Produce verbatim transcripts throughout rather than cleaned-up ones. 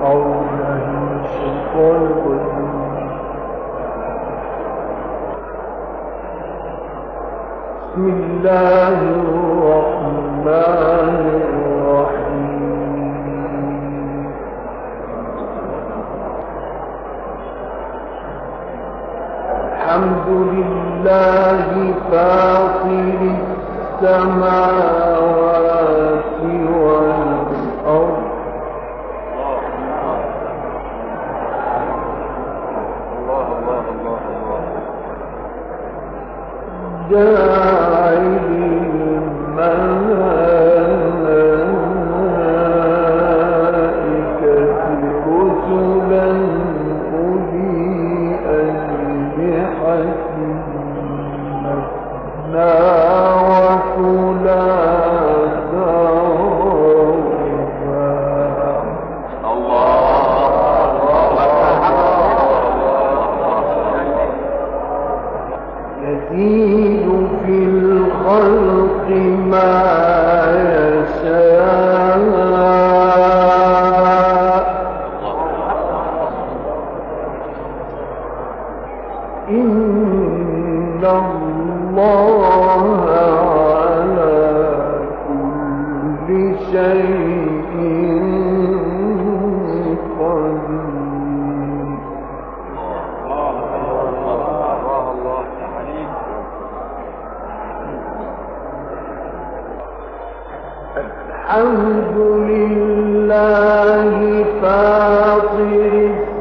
بسم الله الرحمن الرحيم. الحمد لله فاطر السماوات والأرض جاعل الملائكة رسلا أولي أجنحة مثنى وثلاث ورباع يزيد في الخلق ما يشاء إن الله على كل شيء قدير. الحمد لله فاطر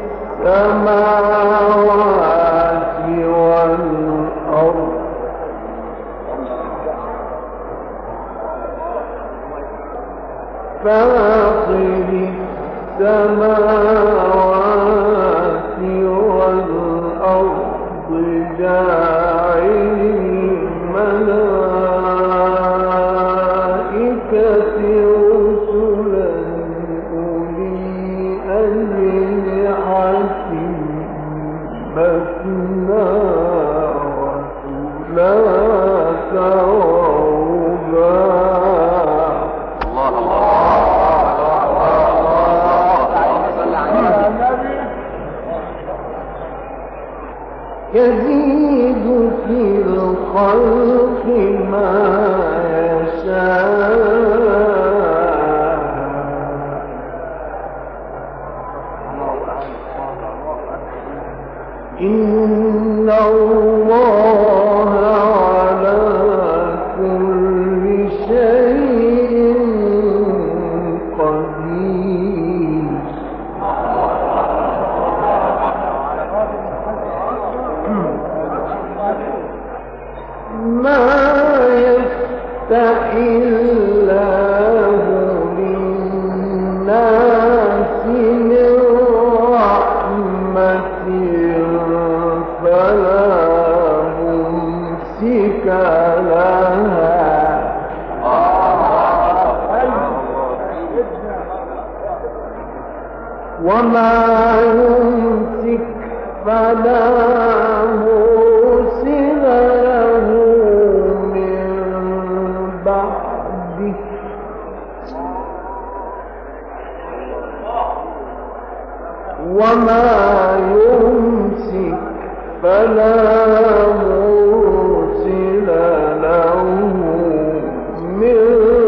السماوات والأرض فاطر السماوات والأرض جاعل الملائكة رسلا أولي أجنحة مثنى وثلاث ورباع يزيد في الخلق ما يشاء إن الله على كل شيء قدير. ما يفتح الله للناس من رحمة فلا ممسك لها وما يمسك فلا مرسل له من بعده وما يمسك فلا مرسل له من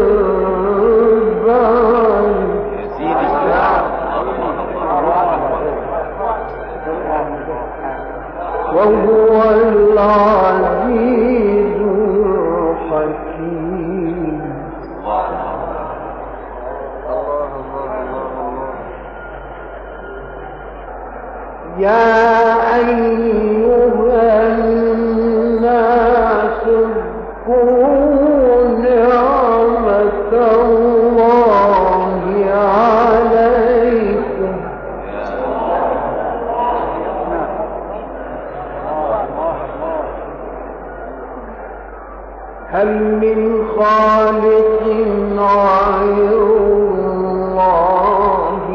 وهو العزيز الحكيم. يا أيها الناس اذكروا نعمة الله عليكم هل من خالق غير الله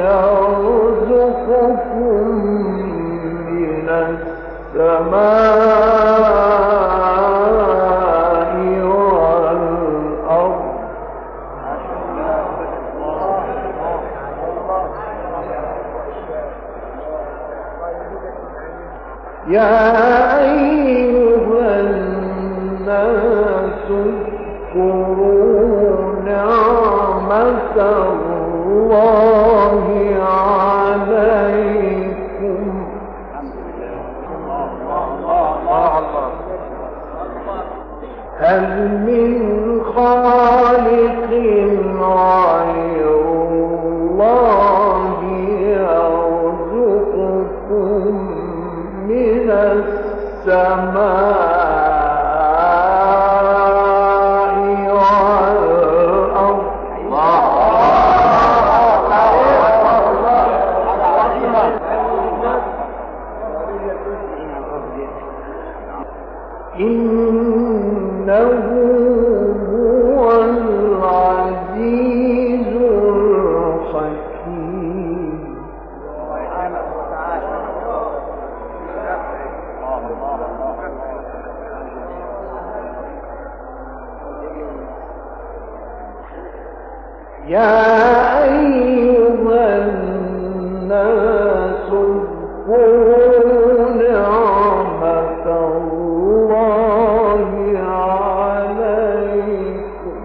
يرزقكم من السماء والأرض يا أيها الناس اذكروا نعمة الله عليكم هل من خالق غير الله يرزقكم من السماء والأرض إنه هو العزيز الحكيم يا أيها الناس اذكروا نعمة الله عليكم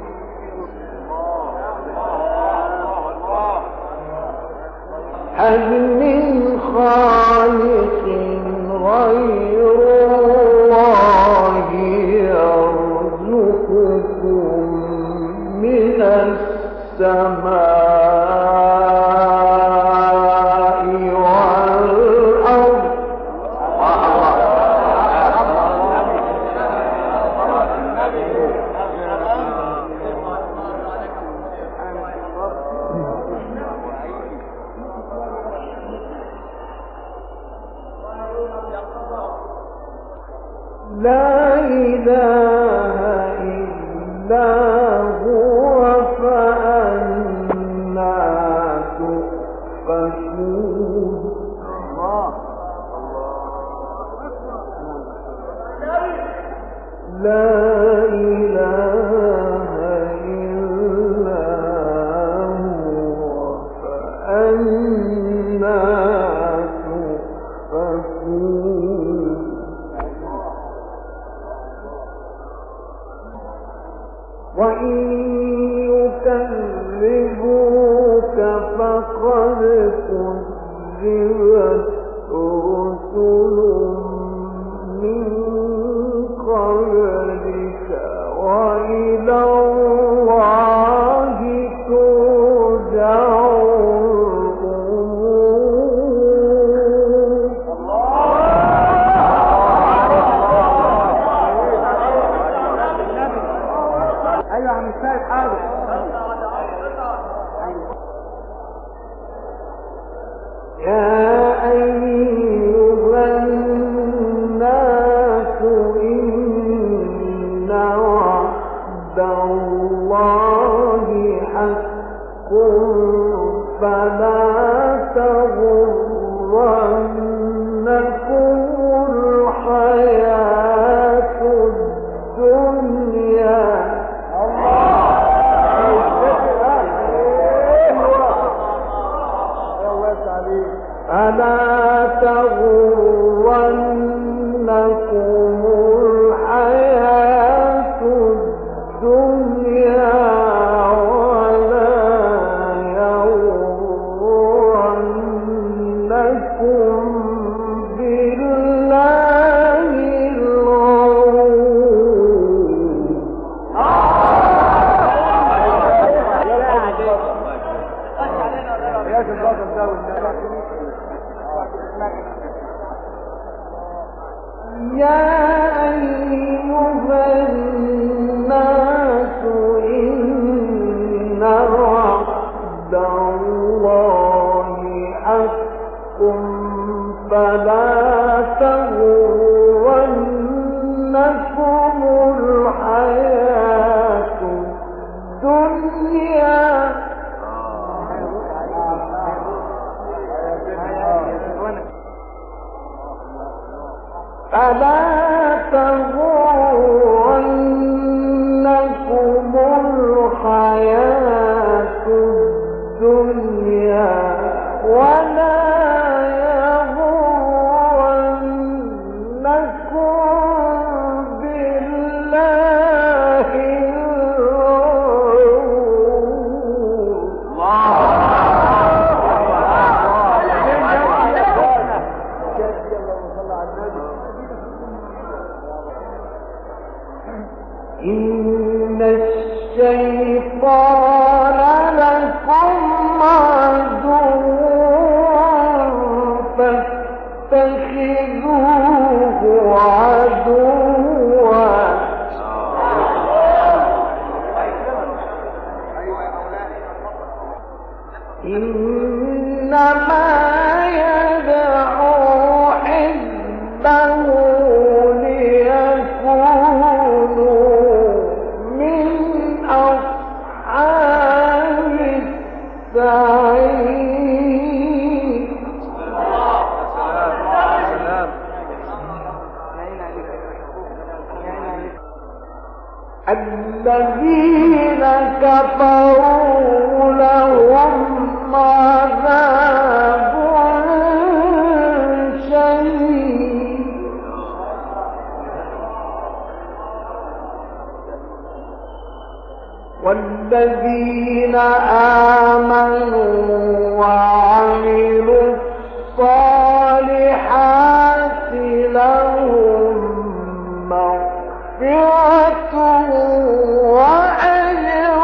هل من خالق غير الله يرزقكم من السماء والأرض لا إله إلا هو فأنا تؤفكون لا إله إلا هو فأنا تؤفكون وإن يكذبوك فقد كذبت رسل من قبلك وإلى الله ترجع يا أيها الناس إن وعد الله حق فلا تغرنكم الحياة الدنيا فلا تغرنكم الحياة الدنيا ولا يغرنكم بالله يا أيها الناس إن وعد الله حق فلا تغرنكم الحياة الدنيا فلا تغرنكم الحياة الدنيا ولا يغرنكم والذين كفروا لهم عذاب شديد والذين آمنوا وعملوا الصالحات لهم مغفرة وأجر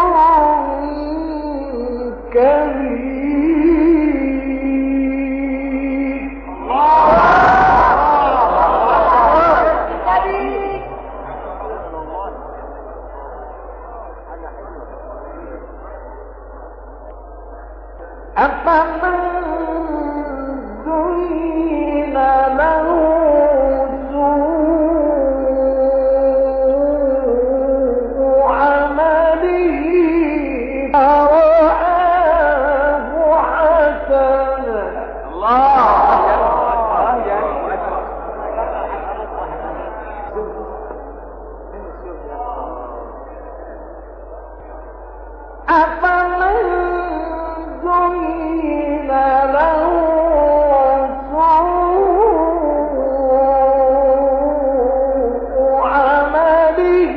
كبير. أفمن زين له سوء عمله فرآه حسنا أفمن زين له سوء عمله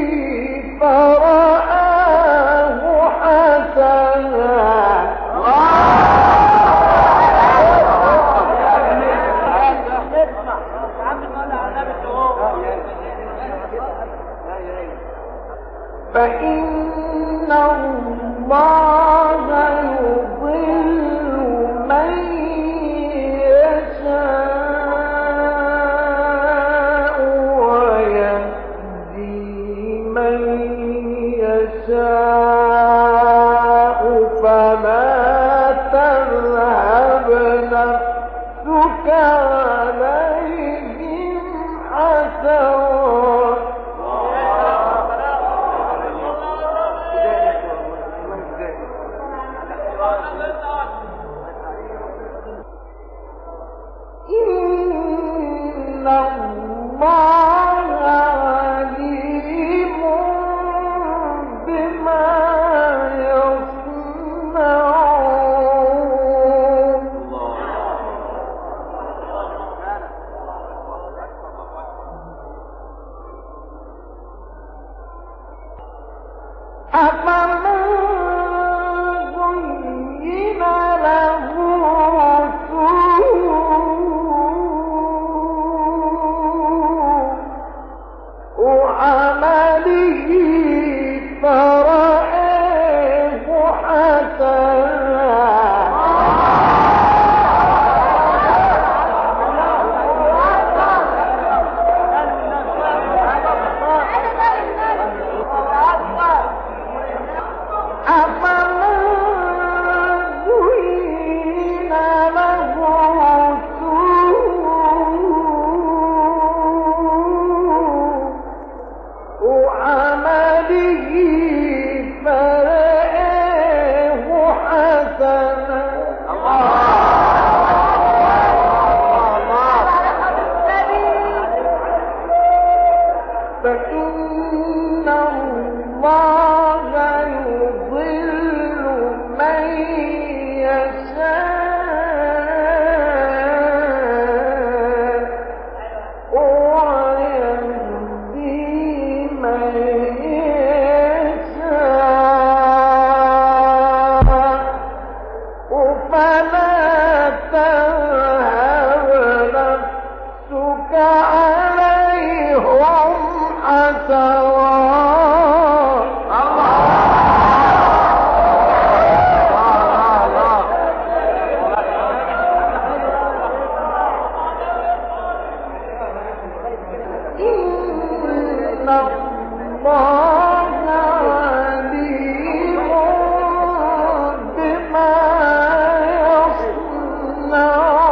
فرآه حسنا فإن الله يضل من يشاء ويهدي من يشاء فلا تذهب نفسك عليهم حسرات إن الله عليم بما يصنعون. أفمن زين له عمله فرآه حسنا أفمن زين له عمله فرآه حسنا فإن الله يضل من يشاء ويهدي من فلا تذهب نفسك عليهم حسرات إن الله عليم بما يصنعون.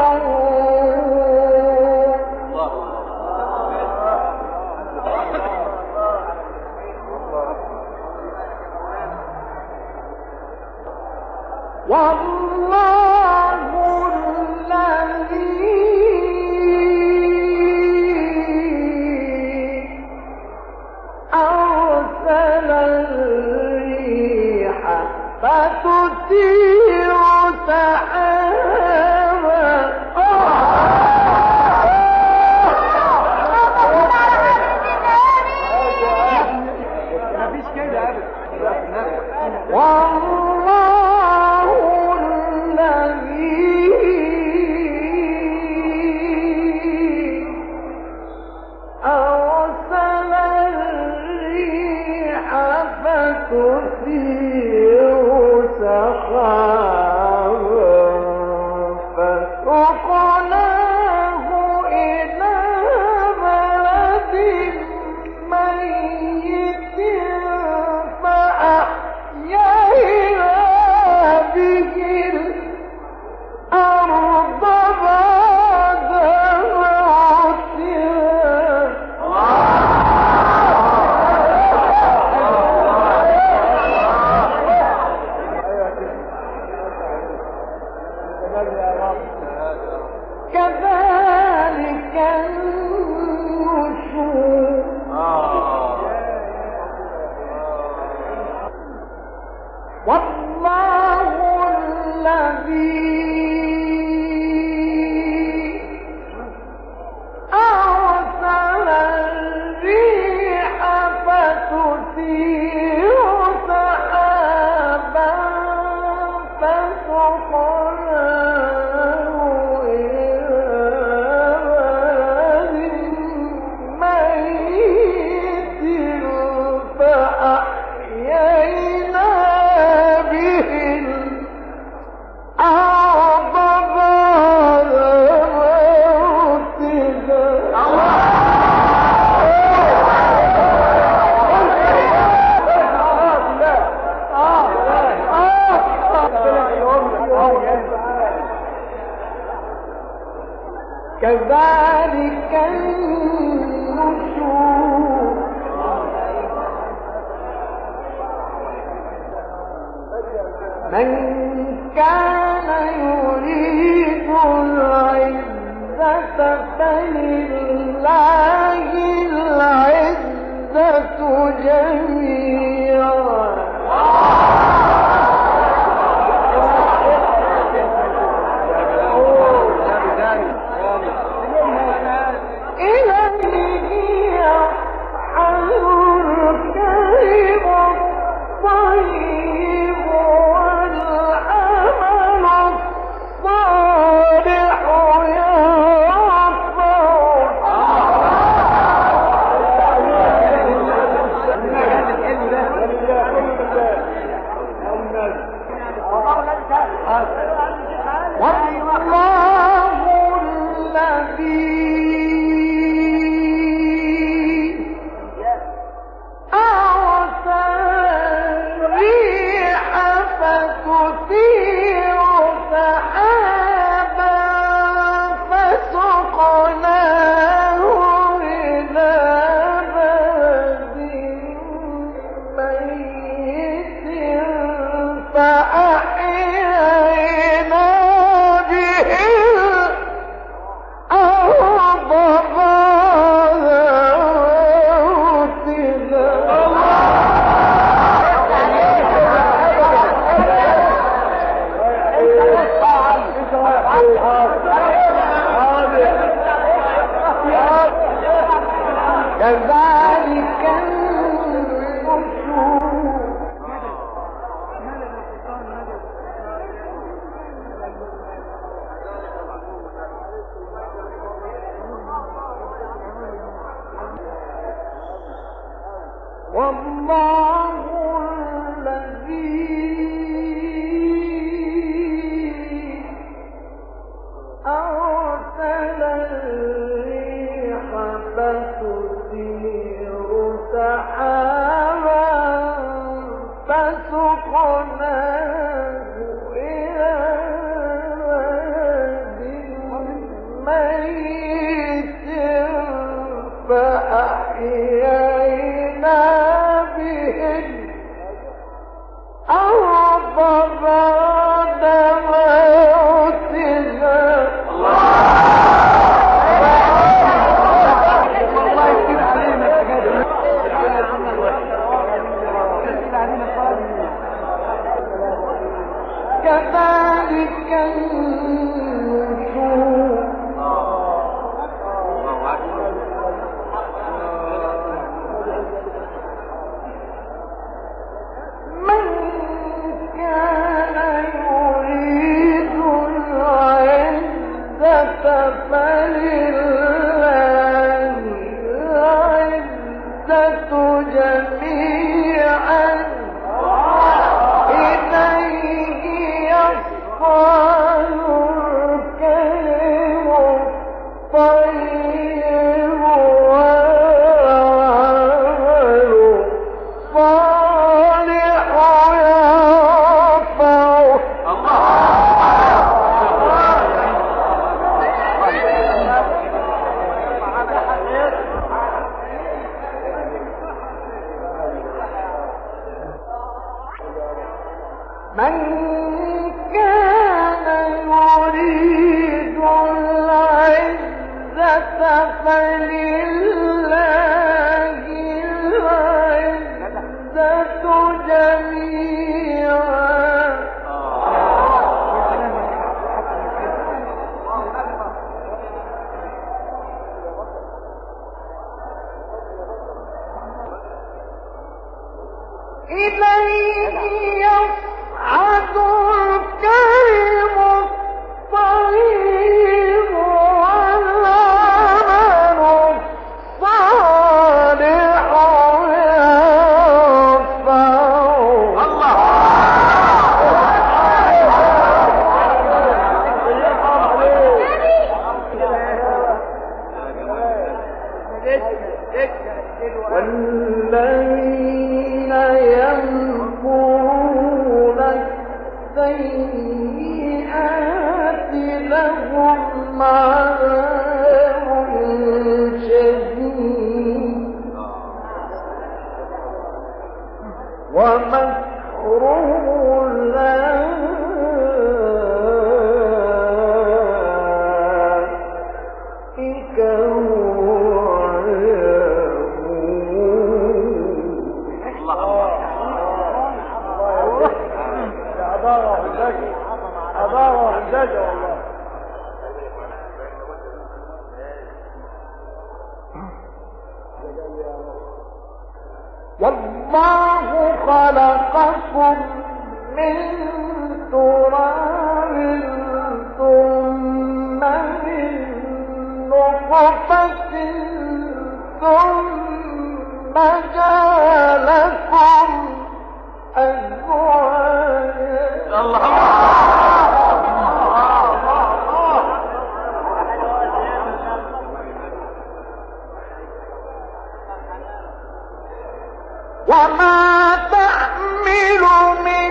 كذلك النشور والله الذي أرسل الريح فتثير سحابا فسقناه إلى بلد ميت فأحيينا به الأرض بعد موتها. كذلك النشور من كان يريد العزة فلله العزة جميعا إليه يصعد الكلم الطيب والعمل الصالح والله الذي أرسل الريح فتثير سحابا فسقناه إلى بلد ميت فأحيينا به الأرض بعد موتها. كذلك النشور والله الذي أرسل الريح فتثير سحابا فسقناه إلى بلد ميت فأحيينا به الأرض بعد موتها. الله يكتب علينا. عذاب شديد ومكرهم أولئك هم والله خلقكم من تراب ثم من نطفة ثم جعلكم أزواجا. وما تحمل من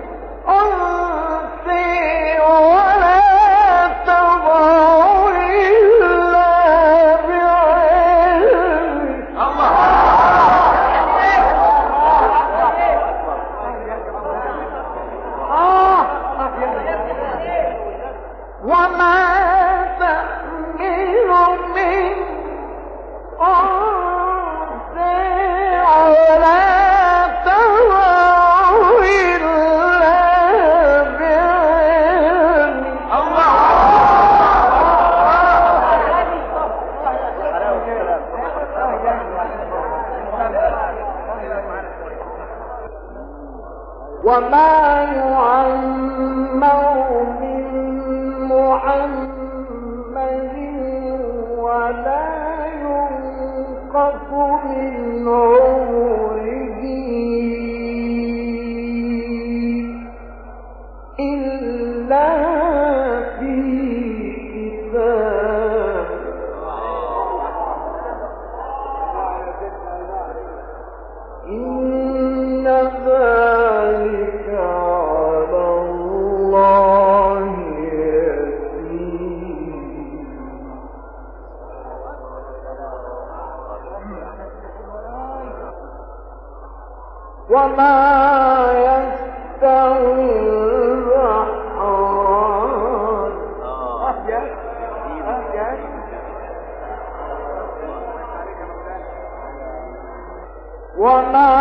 أنثى ولا تضع إلا بعلمه وما تحمل من أنثى ولا وما يعمر من محمد ولا ينقص من عمره إلا في كتاب إن ذلك على الله يسير. وما يستوي البحران وما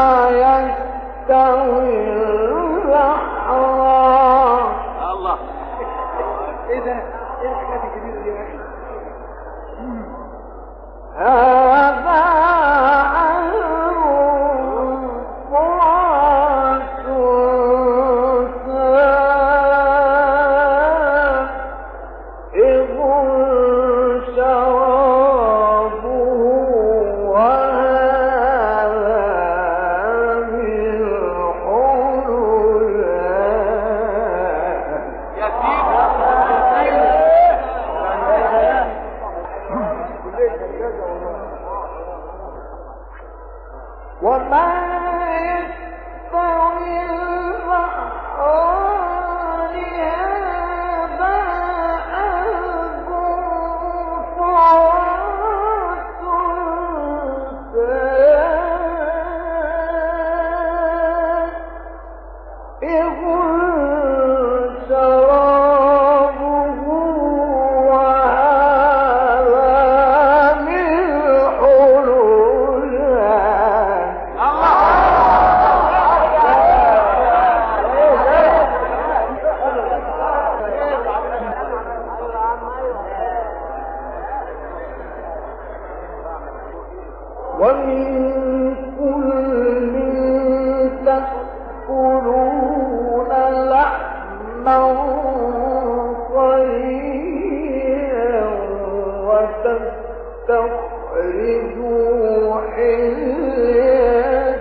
يستوي البحران. الله ايه ده؟ ايه الحاجات الجديده دي يا اخي؟ هذا وما يستوي البحران هذا عذب فرات سائغ شرابه وهذا ملح ومن كل تأكلون لحما طريا وتستخرجوا حلية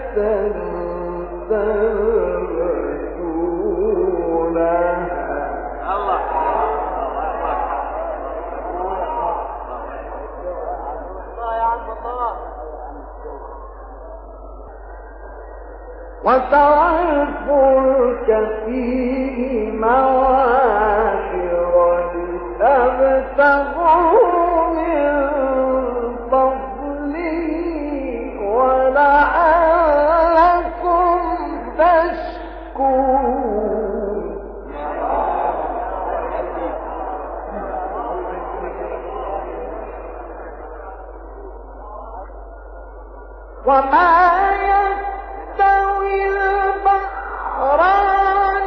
وترى الفلك فيه مواخر لتبتغوا وما يستوي البحران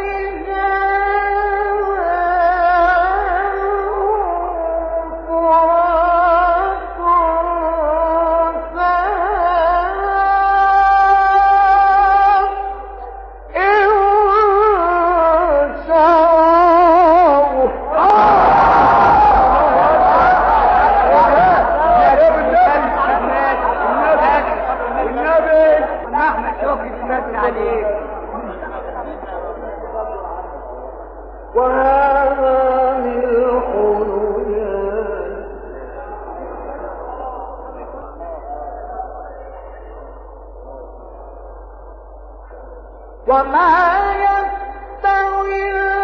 وما يستوي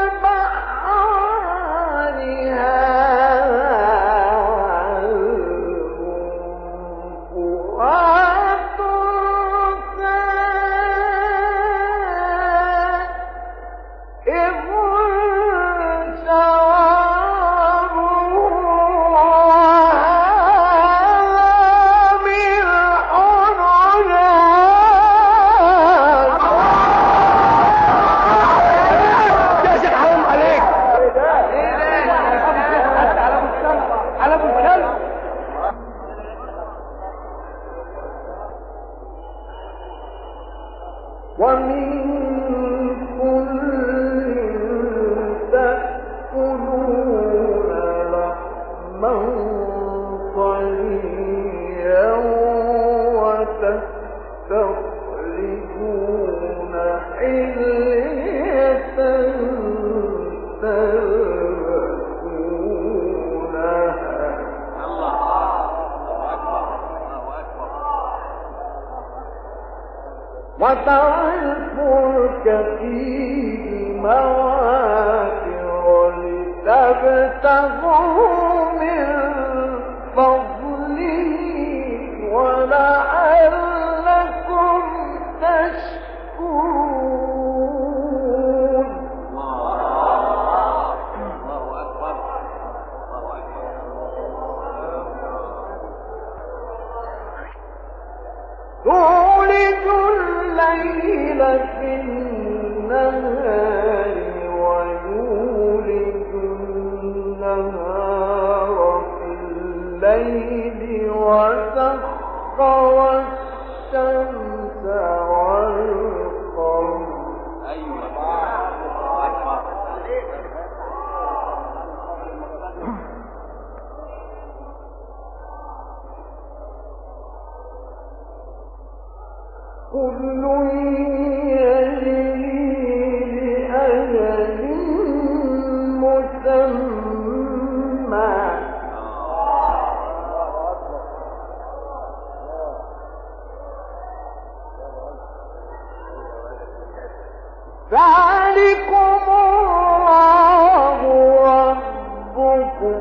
البحران فرات سائغ ومن كل تأكلون لحما طريا وتستخرجون حلية تلبسونها وترى الفلك فيه مواخر لتبتغوا من فضله ولعلكم تشكرون. الله أكبر. تولج الليل في النهار ويولج النهار في الليل وسخر الشمس والقمر. كل يجري لأجل مسمى ذلكم الله ربكم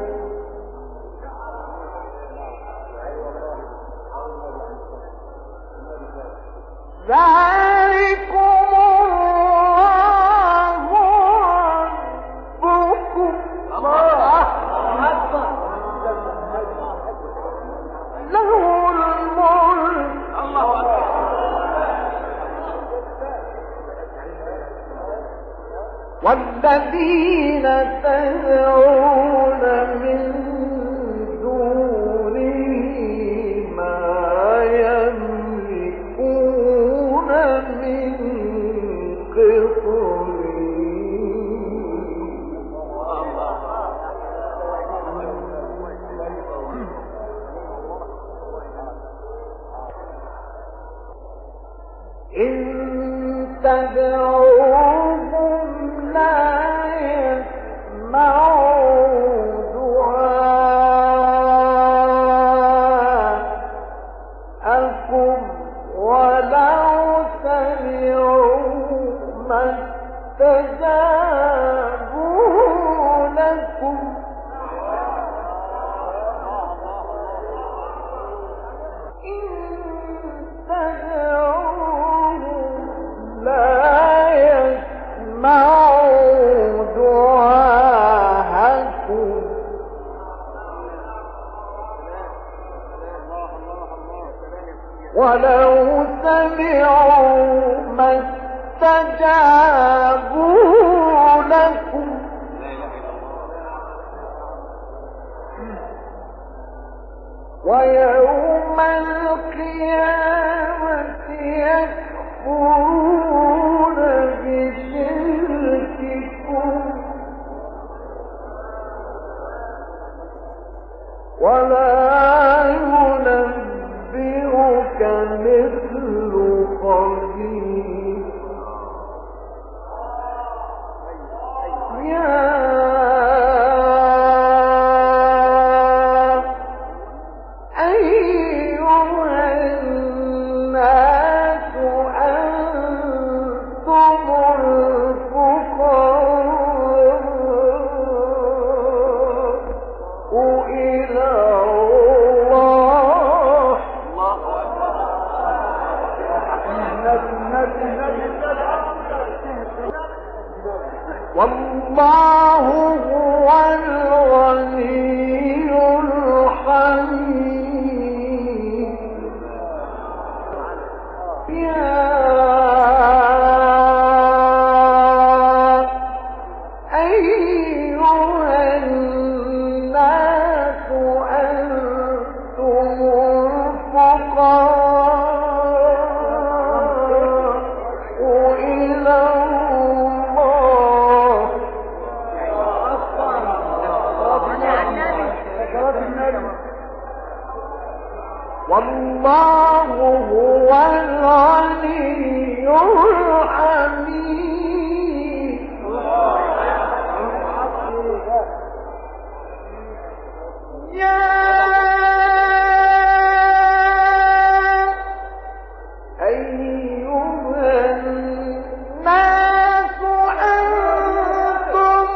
ذلكم الله ربكم له الملك والذين تدعون من دونه ما يملكون من إن تدعوهم لا يسمعوا دعاءكم ولو سمعوا ما استجابوا لكم إن تدعوهم لا يسمعوا ولو سمعوا ما استجابوا لكم ويوم القيامة يكفرون بشرككم ولا ينبئك مثل خبير يا والله هو الغني الحميد يا أيها الناس أنتم الفقراء إلى والله هو الغني الحميد يا أيها الناس أنتم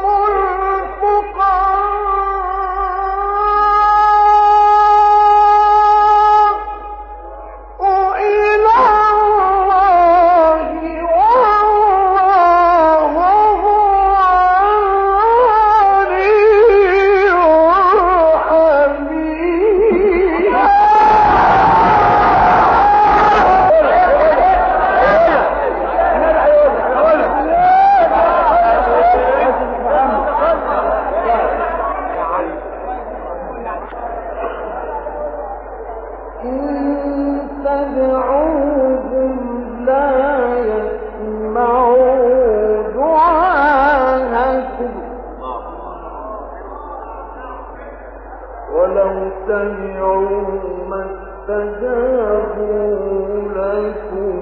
ولو سمعوا ما استجابوا لكم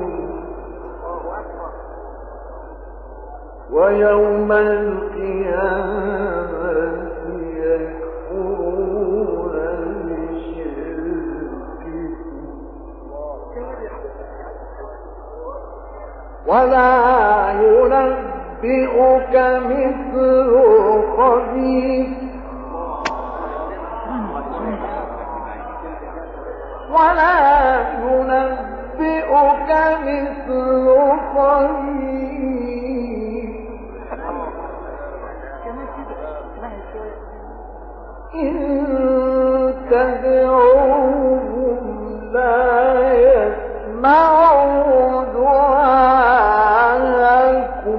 ويوم القيامة يكفرون بشرككم ولا ينبئك مثل خبير ولا ينبئك مثل خبير إن تدعوهم لا يسمعوا دعاءكم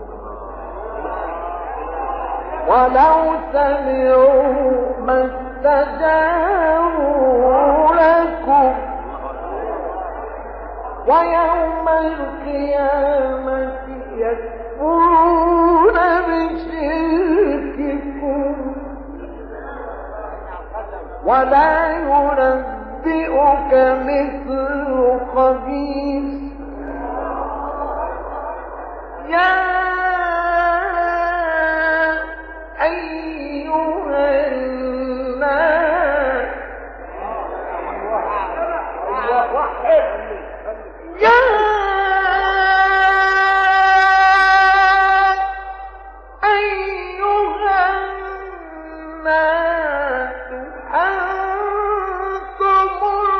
ولو سمعوا ما استجابوا لكم ويوم القيامة يكفرون بشرككم ولا ينبئك مثل خبير يا أيها الناس يا أيها الناس أنتم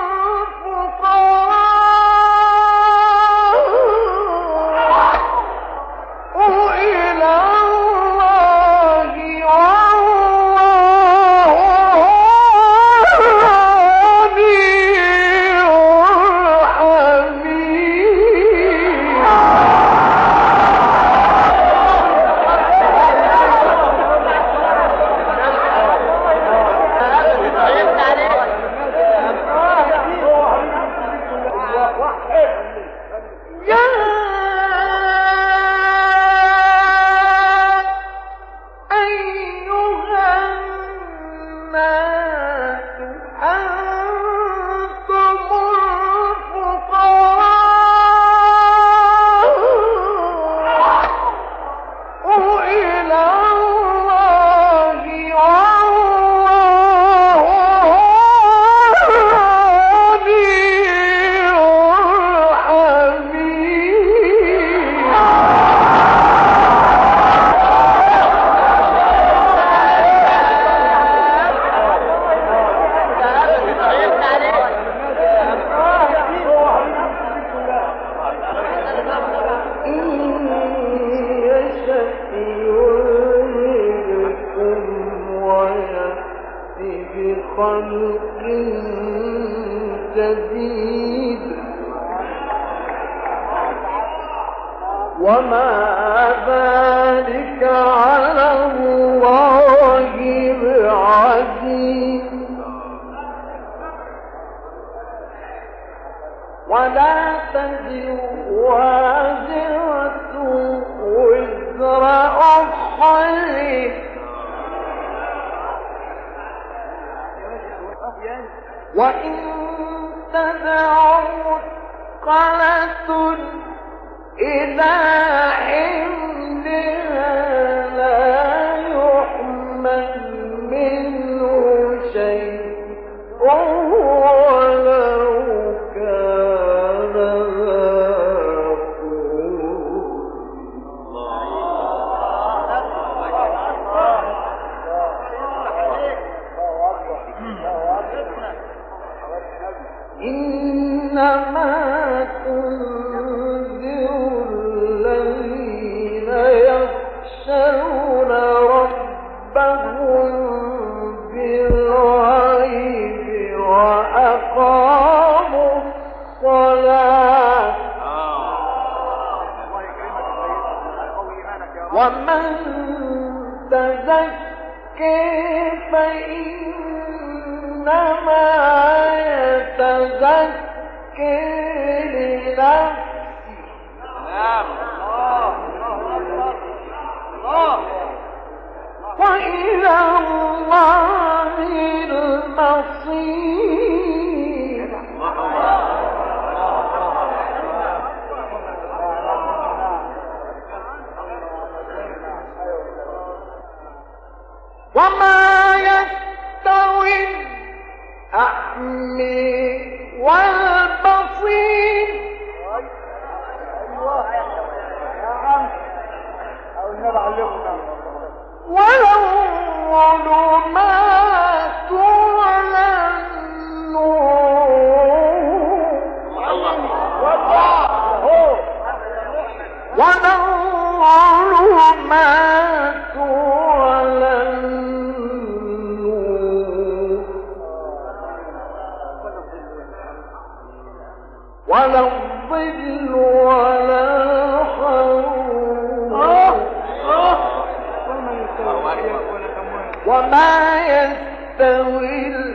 الفقراء إلى الله والله هو الغني خلق جديد وما ذلك على الله بعزيز ولا تزر وازرة وزر أخرى وإن تدع مثقلة إلى حملها لا يحمل منه شيء ولو كان ذا إنما تنذر الذين يخشون ربهم بالغيب وأقاموا الصلاة ومن تزكي فإنما يتزكي لنفسه وإلى الله المصير وما يستوي الأعمى والبصير ولو ظلمات ولا النور ولو ظلمات ولا النور ولا الظل ولا الحرور وما يستوي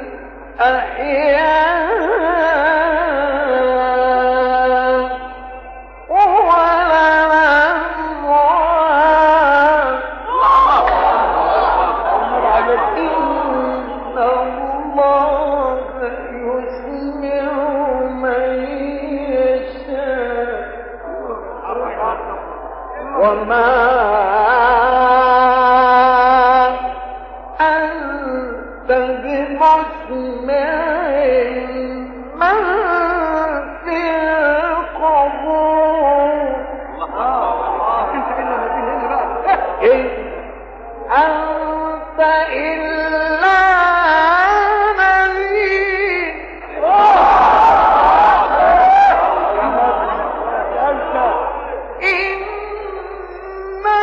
الأحياء ولا الأموات إن الله يسمع من يشاء وما أنت بمسمع من في القبور إن أنت إلا نذير إنا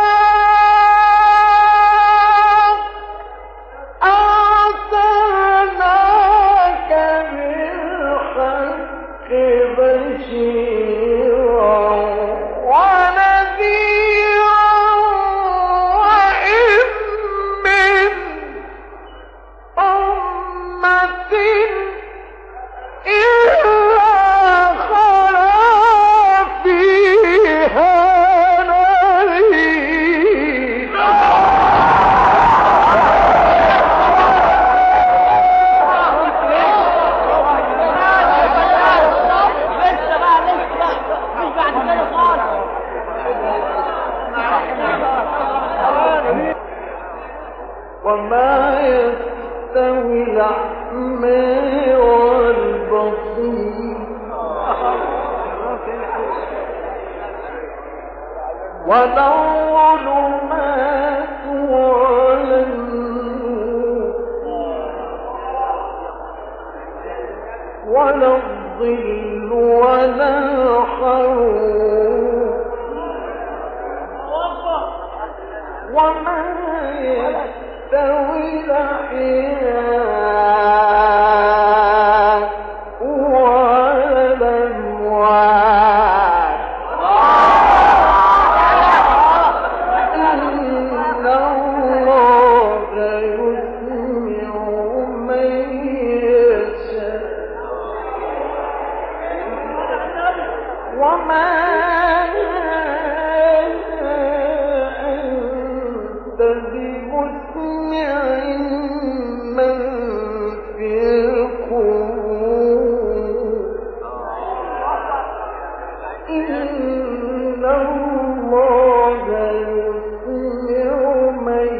أرسلناك بالحق بشيرا ونذيرا وإن من أمة إلا خلا فيها نذير يستوي الأعمى والبصير ولا الظلمات ولا النور ولا الظل ولا الحرور وما يستوي الأحياء ولا الأموات إن الله يسمع من يشاء وما أنت بمسمع من في القبور إن الله يسمع من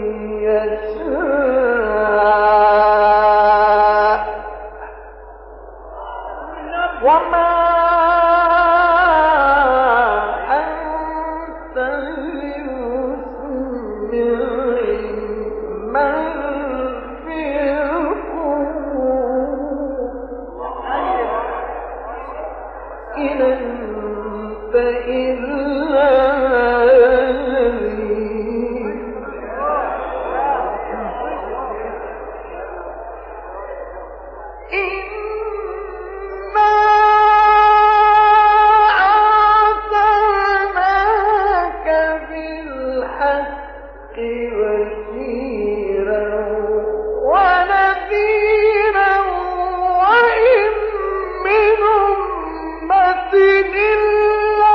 يشاء وما أنت بمسمع من في القبور إن أنت إلا نذير إنا أرسلناك بالحق بشيرا ونذيرا وإن من أمة إلا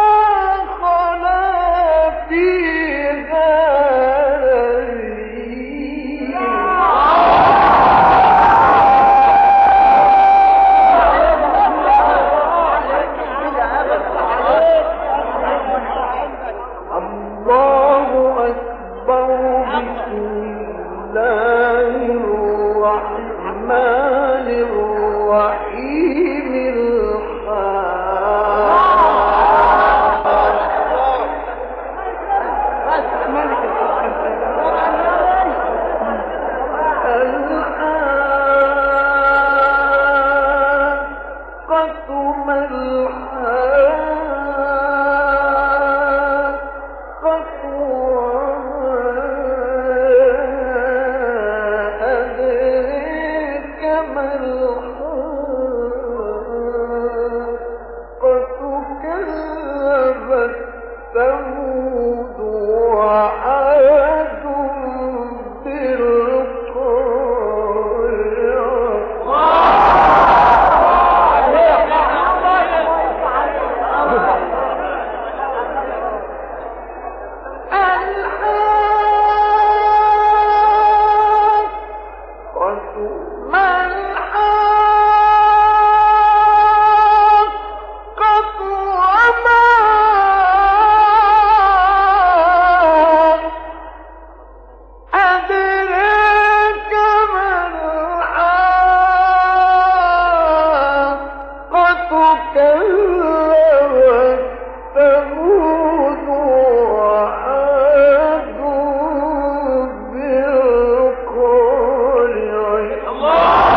خلا فيها الله أكبر بسم الله الرحمن الرحيم الحاقة ما الحاقة وما أدريك ما الحاقة كذبت ثمود وعاد كذبت ثمود وعاد بالقارعة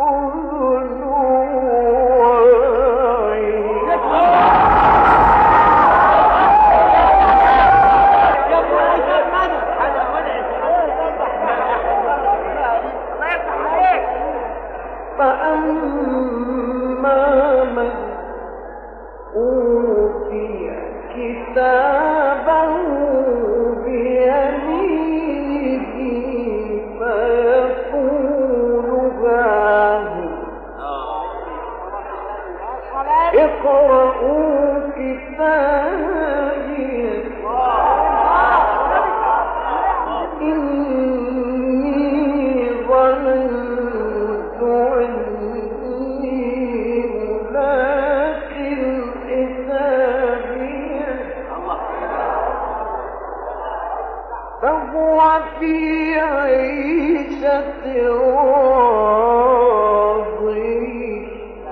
أذن وعين. فأما من أوتي كتابه بيمينه فيقول هاهم اقرءوا كتابي إني ظننت أني ملاق حسابي فهو في عيشة راضية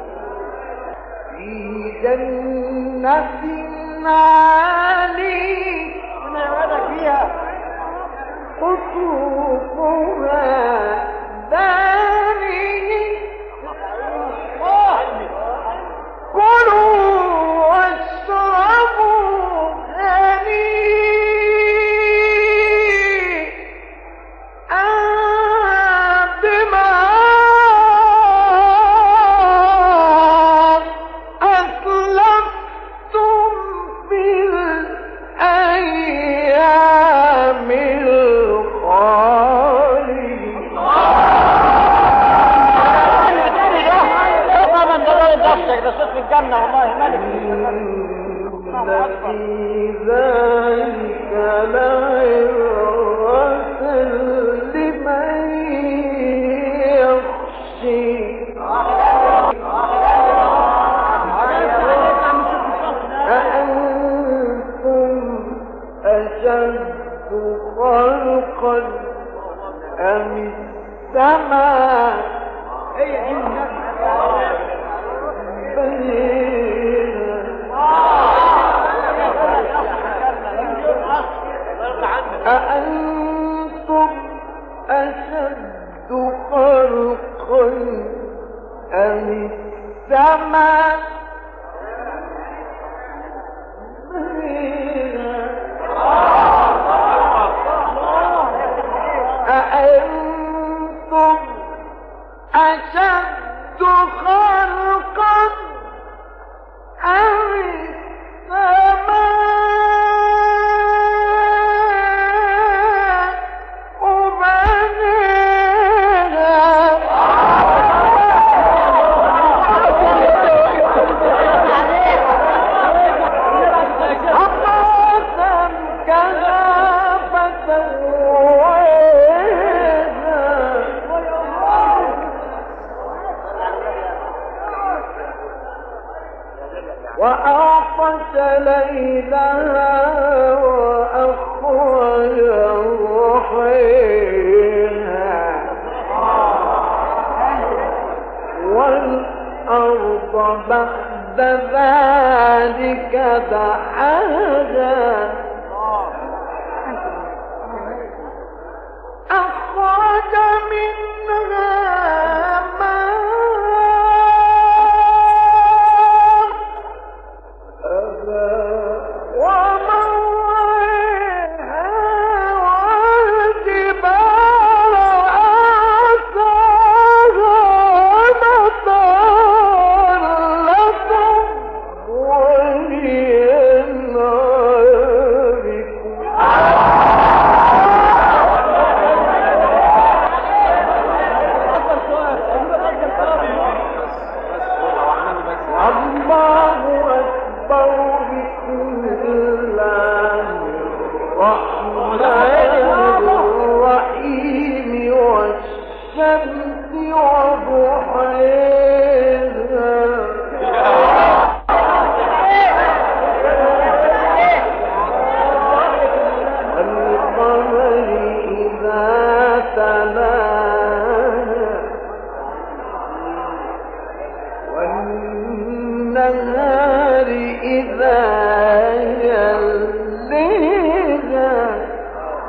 في جنة عالية قطوفها دانية كلوا واشربوا هنيئا بما أسلفتم في الأيام ده صوت في الجنة والله ملك. في ذلك لعبرة لمن يخشى أأنتم أشد خلقا أم السماء أأنتم أشد خلقا أم السماء أأنتم أشد خلقا أم السماء بنيها أقاسا كذا فسويها وأغطش ليلها وأخرج ضحيها والأرض بعد ذلك دحاها أخرج منها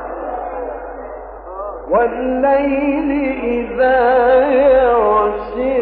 والليل إذا يغشى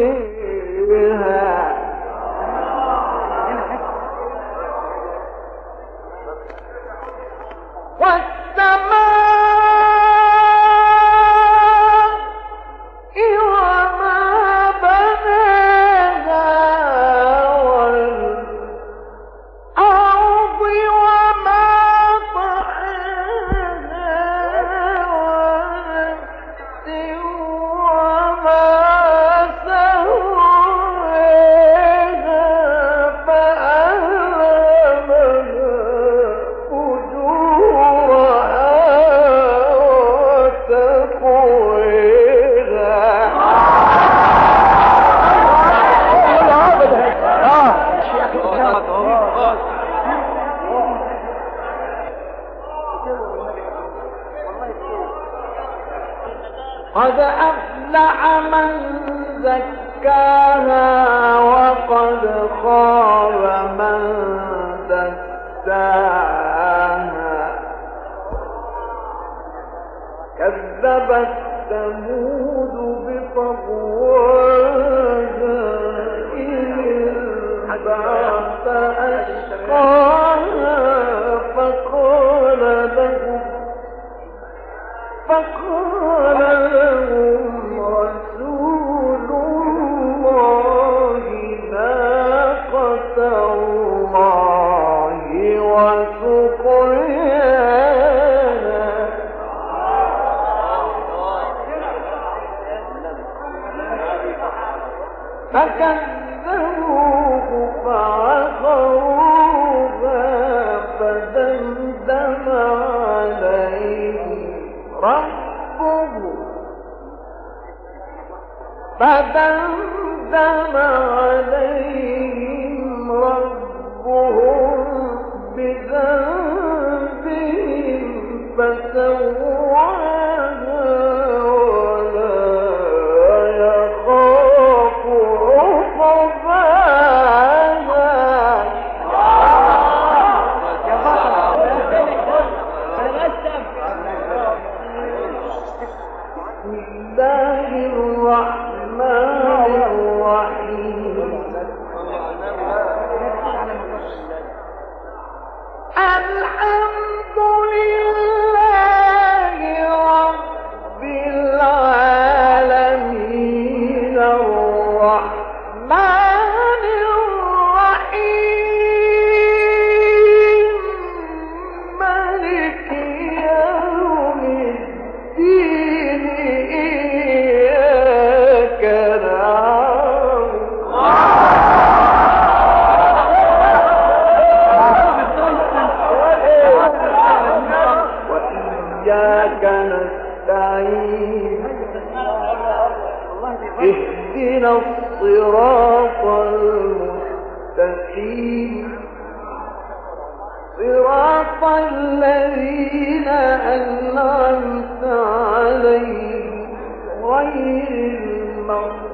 من زكاها وقد خاب من دساها كذبت ثمود بطغواها إذ انبعث أشقاها فقال لهم فقال لهم رسول الله ناقة الله وسقياها فكذبوه فعقروها فدمدم عليهم ربه فدمدم عليهم ربهم بذنبهم فسواها ولا يخاف اهدنا الصراط المستقيم صراط الذين أنعمت عليهم غير المغضوب